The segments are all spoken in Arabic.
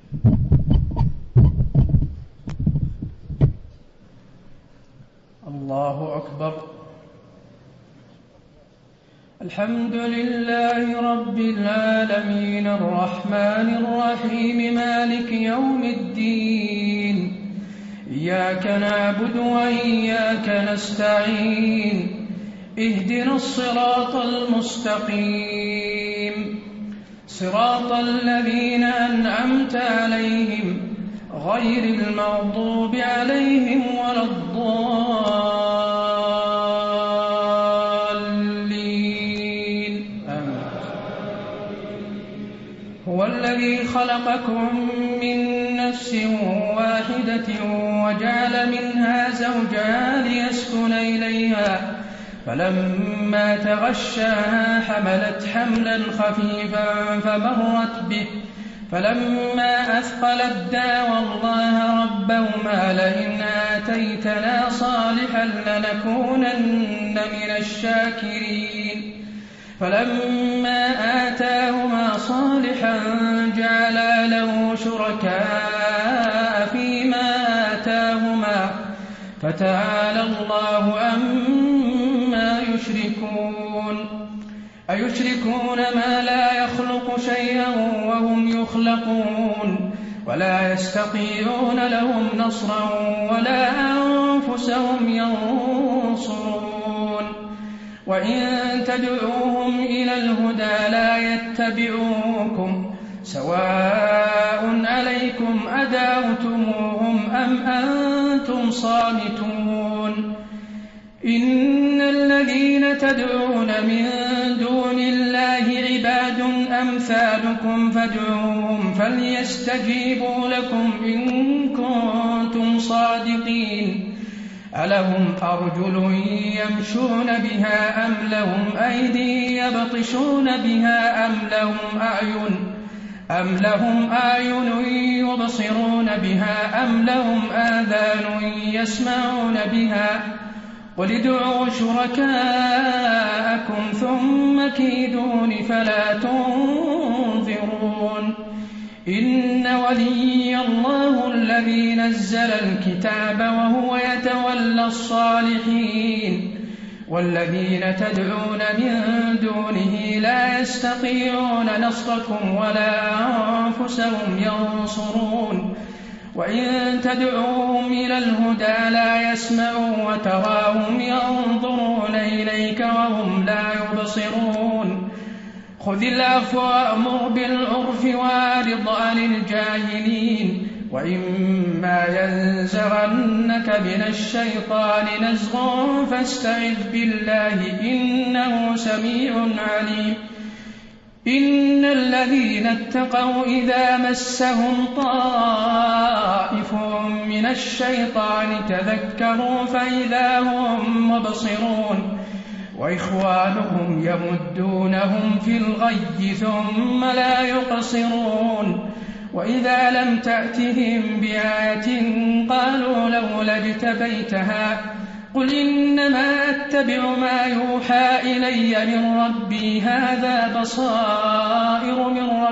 الله أكبر. الحمد لله رب العالمين الرحمن الرحيم مالك يوم الدين، إياك نعبد وإياك نستعين، اهدنا الصراط المستقيم، صراط الذين أنعمت عليهم غير المغضوب عليهم ولا الضالين. آمين. هو الذي خلقكم من نفس واحدة وجعل منها زوجها ليسكن إليها، فلما تغشاها حملت حملا خفيفا فمرت به، فلما أثقلت دعوا الله ربهما لئن آتيتنا صالحا لنكونن من الشاكرين، فلما آتاهما صالحا جعلا له شركاء فيما آتاهما، فتعالى الله عما يشركون. أيشركون ما لا يخلق شيئا وهم يخلقون، ولا يستطيعون لهم نصرا ولا أنفسهم ينصرون. وإن تدعوهم إلى الهدى لا يتبعوكم، سواء عليكم أدعوتموهم أم أنتم صامتون. إن الذين تدعون من دون الله عباد أمثالكم فادعوهم فليستجيبوا لكم إن كنتم صادقين. ألهم أرجل يمشون بها أم لهم أيدي يبطشون بها أم لهم أعين يبصرون بها أم لهم آذان يسمعون بها؟ قل ادعوا شركاءكم ثم كيدون فلا تنظرون. إن ولي الله الذي نزل الكتاب وهو يتولى الصالحين، والذين تدعون من دونه لا يستطيعون نصركم ولا أنفسهم ينصرون. وإن تدعوهم إلى الهدى لا يسمعوا وتراهم ينظرون إليك وهم لا يبصرون. خذ العفو وأمر بالعرف وأعرض عن الجاهلين. وإما ينزغنك من الشيطان نزغ فاستعذ بالله إنه سميع عليم. إن الذين اتقوا إذا مسهم طائف من الشيطان تذكروا فإذا هم مبصرون، وإخوانهم يمدونهم في الغي ثم لا يقصرون. وإذا لم تأتهم بآية قالوا لولا اجتبيتها، قل إنما أتبع ما يوحى إلي من ربي هذا بصائر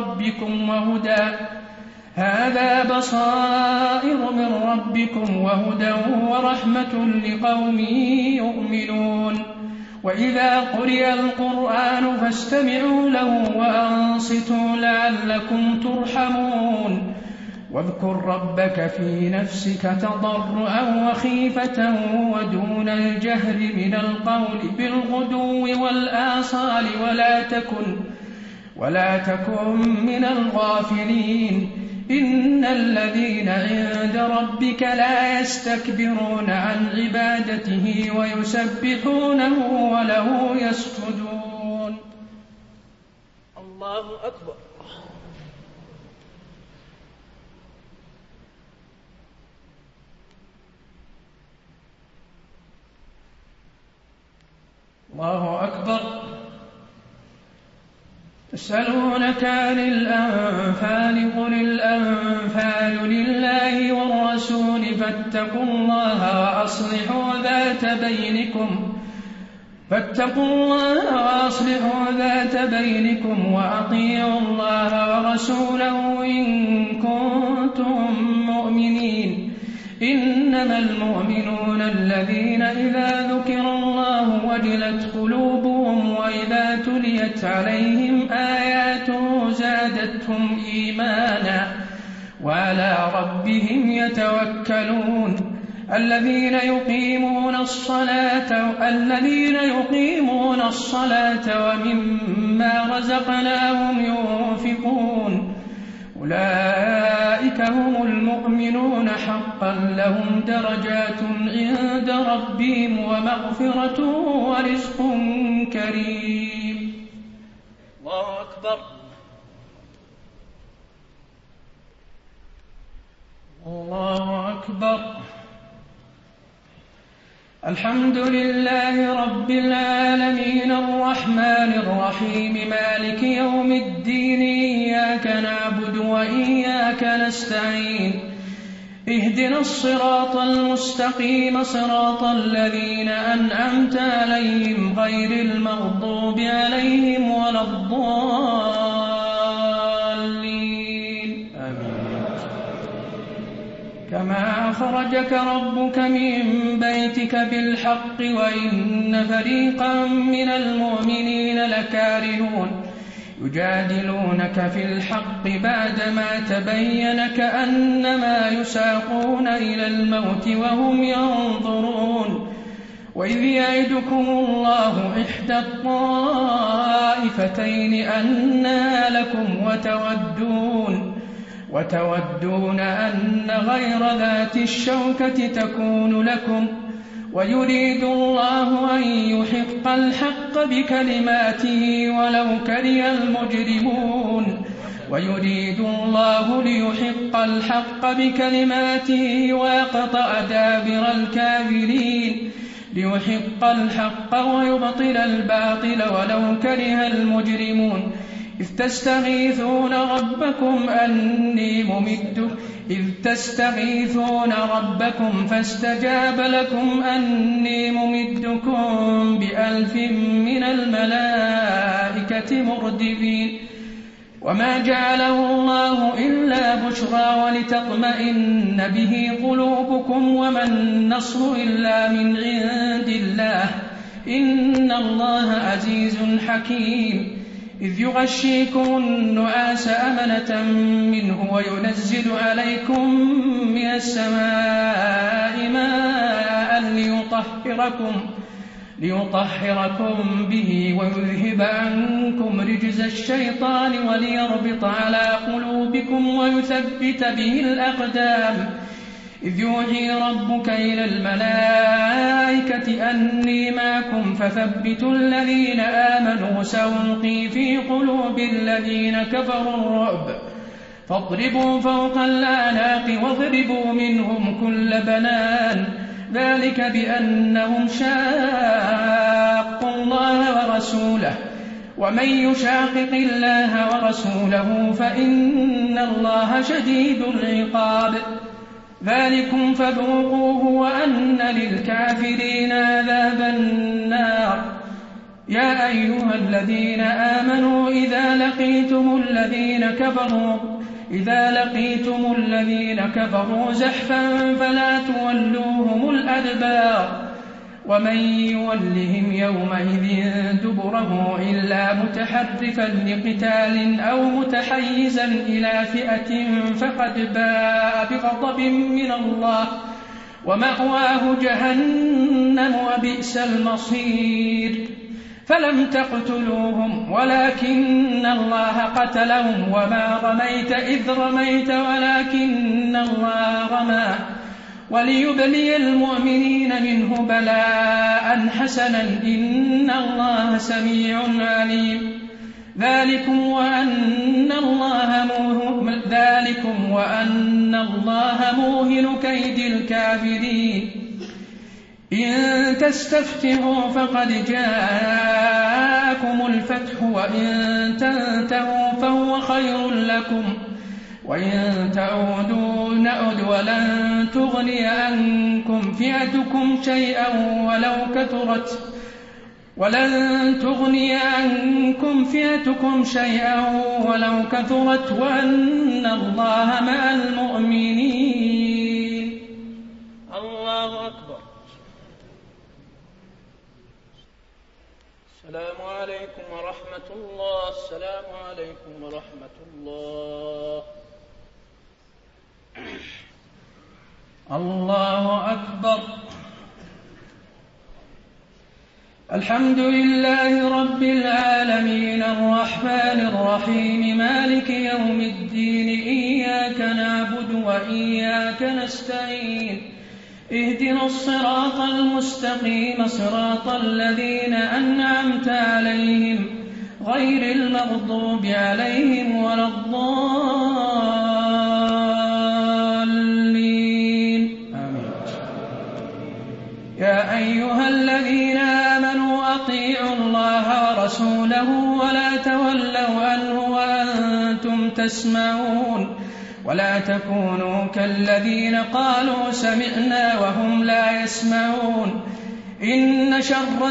من ربكم وهدى ورحمة لقوم يؤمنون. وإذا قرئ القرآن فاستمعوا له وأنصتوا لعلكم ترحمون. واذكر ربك في نفسك تضرعا وخيفة ودون الجهر من القول بالغدو والآصال ولا تكن من الغافلين. إن الذين عند ربك لا يستكبرون عن عبادته ويسبحونه وله يسجدون. الله أكبر. الله أكبر. يسألونك عن الأنفال قل الأنفال لله والرسول فاتقوا الله وأصلحوا ذات بينكم وأطيعوا الله ورسوله إن كنتم كنتم مؤمنين إنما المؤمنون الذين إذا ذكر الله وجلت قلوبهم وإذا تليت عليهم آياته زادتهم إيمانا وعلى ربهم يتوكلون الذين يقيمون الصلاة ومما رزقناهم ينفقون أولئك هم المؤمنون حقا لهم درجات عند ربهم ومغفرة ورزق كريم. الله أكبر. الله أكبر. الحمد لله رب العالمين الرحمن الرحيم مالك يوم الدين إياك نعبد وإياك نستعين اهدنا الصراط المستقيم صراط الذين أنعمت عليهم غير المغضوب عليهم ولا الضالين آمين. كما أخرجك ربك من بيتك بالحق وإن فريقا من المؤمنين لكارهون يجادلونك في الحق بعدما تبين كأنما يساقون إلى الموت وهم ينظرون وإذ يعدكم الله إحدى الطائفتين أنها لكم وتودون أن غير ذات الشوكة تكون لكم ويريد الله أن يحق الحق بكلماته ولو كره المجرمون ويريد الله ليحق الحق بكلماته ويقطع دابر الكافرين ليحق الحق ويبطل الباطل ولو كره المجرمون إذ تستغيثون ربكم فاستجاب لكم أني ممدكم ب1000 من الملائكة مردفين وما جعله الله إلا بشرى ولتطمئن به قلوبكم وما النصر إلا من عند الله إن الله عزيز حكيم إذ يغشيكم النعاس أمنة منه وينزل عليكم من السماء ماء ليطهركم به ويذهب عنكم رجز الشيطان وليربط على قلوبكم ويثبت به الأقدام إذ يوحي ربك إلى الملائكة أني معكم فثبتوا الذين آمنوا سألقي في قلوب الذين كفروا الرعب فاضربوا فوق الأعناق واضربوا منهم كل بنان ذلك بأنهم شاقوا الله ورسوله ومن يشاقق الله ورسوله فإن الله شديد العقاب ذلكم فذوقوه وأن للكافرين عذاب النار يا أيها الذين آمنوا إذا لقيتم الذين كفروا زحفا فلا تولوهم الأدبار ومن يولهم يومئذ دبره إلا متحرفا لقتال أو متحيزا إلى فئة فقد باء بغضب من الله ومأواه جهنم وبئس المصير فلم تقتلوهم ولكن الله قتلهم وما رميت إذ رميت ولكن الله رمى وليبلي المؤمنين منه بلاء حسنا إن الله سميع عليم ذلكم وأن الله موهن كيد الكافرين إن تستفتحوا فقد جاءكم الفتح وإن تنتهوا فهو خير لكم وإن تعودوا نعد ولن تغني عنكم فئتكم شيئا ولو كثرت وأن الله مع المؤمنين الله أكبر. الحمد لله رب العالمين الرحمن الرحيم مالك يوم الدين إياك نعبد وإياك نستعين اهدنا الصراط المستقيم صراط الذين أنعمت عليهم غير المغضوب عليهم ولا الضالين آمين. يا أيها الذين آمنوا أطيعوا الله ورسوله ولا تولوا عنه وأنتم تسمعون ولا تكونوا كالذين قالوا سمعنا وهم لا يسمعون إن شر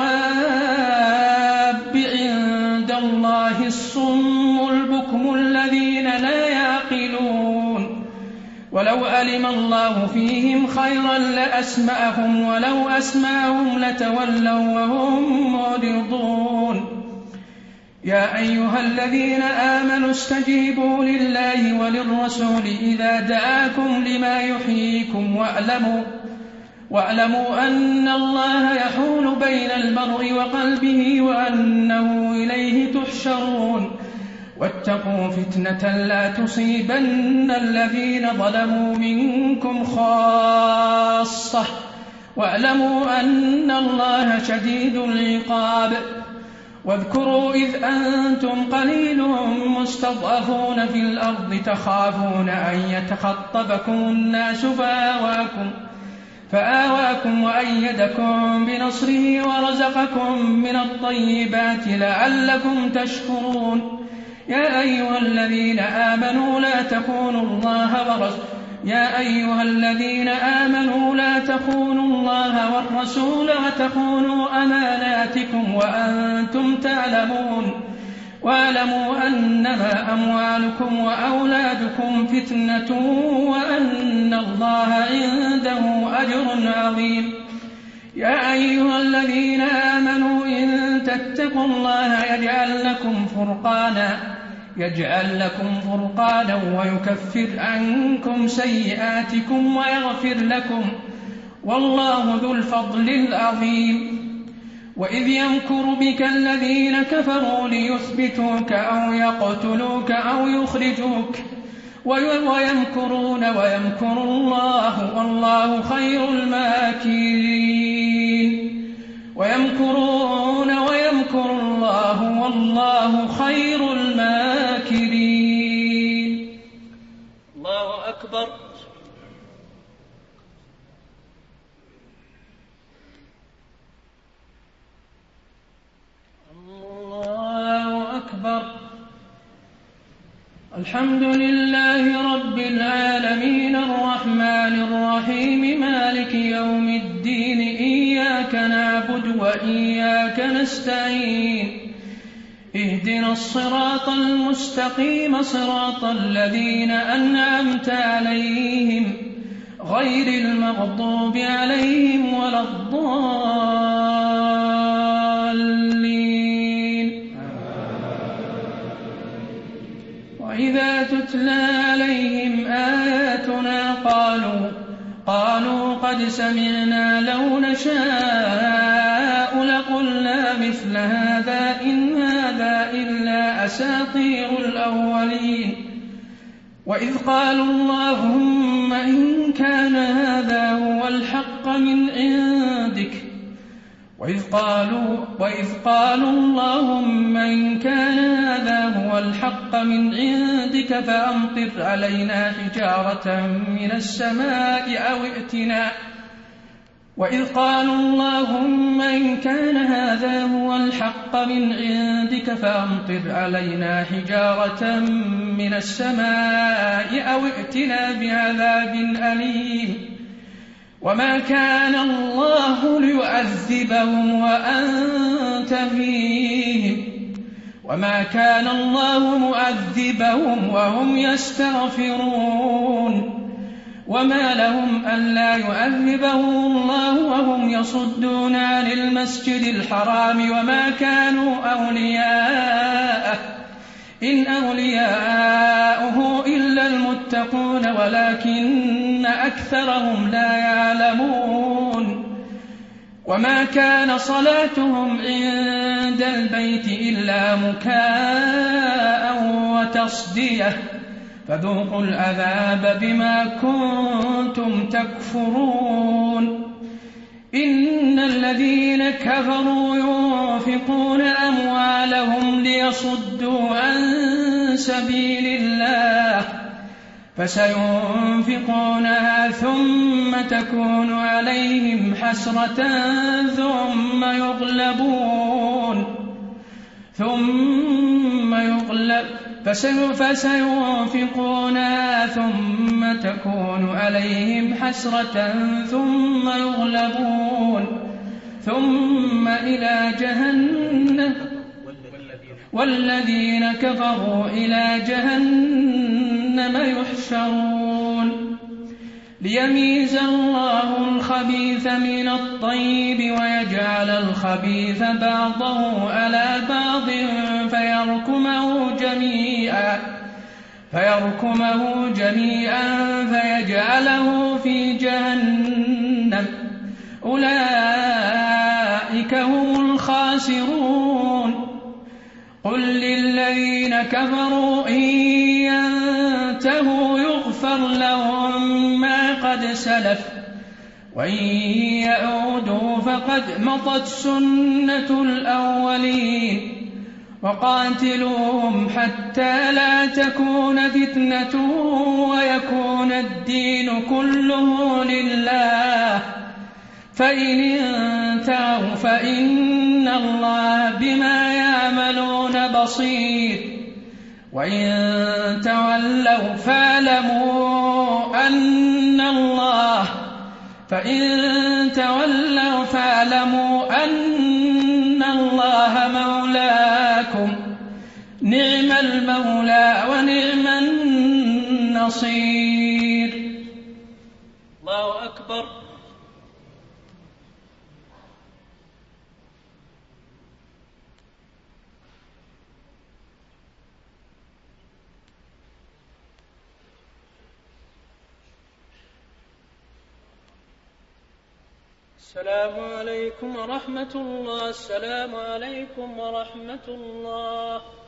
الدواب عند الله الصم البكم الذين لا يعقلون ولو علم الله فيهم خيرا لأسمعهم ولو أسمعهم لتولوا وهم معرضون يا أيها الذين آمنوا استجيبوا لله وللرسول إذا دعاكم لما يحييكم واعلموا أن الله يحول بين المرء وقلبه وأنه إليه تحشرون واتقوا فتنة لا تصيبن الذين ظلموا منكم خاصة واعلموا أن الله شديد العقاب واذكروا إذ أنتم قليل مستضعفون في الأرض تخافون أن يتخطفكم الناس فآواكم وأيدكم بنصره ورزقكم من الطيبات لعلكم تشكرون يا أيها الذين آمنوا لا تخونوا الله والرسول وتخونوا أماناتكم وأنتم تعلمون واعلموا أنما أموالكم وأولادكم فتنة وأن الله عنده أجر عظيم يا أيها الذين آمنوا إن تتقوا الله يجعل لكم فرقانا ويكفر عنكم سيئاتكم ويغفر لكم والله ذو الفضل العظيم وإذ يمكر بك الذين كفروا ليثبتوك أو يقتلوك أو يخرجوك ويمكرون ويمكر الله والله خير الماكرين ويمكرون ويمكر الله والله خير الماكرين. الله أكبر. الله أكبر. الحمد لله رب العالمين الرحمن الرحيم مالك يوم الدين إياك نعبد وإياك نستعين اهدنا الصراط المستقيم صراط الذين أنعمت عليهم غير المغضوب عليهم ولا الضالين. وإذا تتلى عليهم آياتنا قالوا قد سمعنا لو نشاء لقلنا مثل هذا إن هذا إلا أساطير الأولين. وإذ قالوا اللهم إن كان هذا هو الحق من عندك وإذ قالوا اللهم إن كان هذا هو الحق من عندك فأمطر علينا حجارة من السماء أو ائتنا وإذ قالوا اللهم إن كان هذا هو الحق من عندك فأمطر علينا حجارة من السماء أو ائتنا بعذاب أليم. وما كان الله ليعذبهم وأنت فيهم وما كان الله معذبهم وهم يستغفرون وما لهم ألا يعذبهم الله وهم يصدون عن المسجد الحرام وما كانوا أولياءه إن أولياؤه إلا المتقون يتقون ولكن أكثرهم لا يعلمون وما كان صلاتهم عند البيت إلا مكاء وتصدية فذوقوا العذاب بما كنتم تكفرون إن الذين كفروا ينفقون أموالهم ليصدوا عن سبيل الله فسينفقونها ثم تكون عليهم حسرة فسينفقونها ثم تكون عليهم حسرة ثم يغلبون ثم إلى جهنم والذين كفروا إلى جهنم يحشرون ليميز الله الخبيث من الطيب ويجعل الخبيث بعضه على بعض فيركمه جميعا فيجعله في جهنم أولئك هم الخاسرون قل للذين كفروا إن ينتهوا يغفر لهم ما قد سلف وإن يعودوا فقد مضت سنة الأولين وقاتلوهم حتى لا تكون فتنة ويكون الدين كله لله فإن انتهوا فإن الله بما يعملون بصير وإن تولوا فاعلموا أن الله مولاكم نعم المولى ونعم النصير. الله أكبر. السلام عليكم ورحمة الله. السلام عليكم ورحمة الله.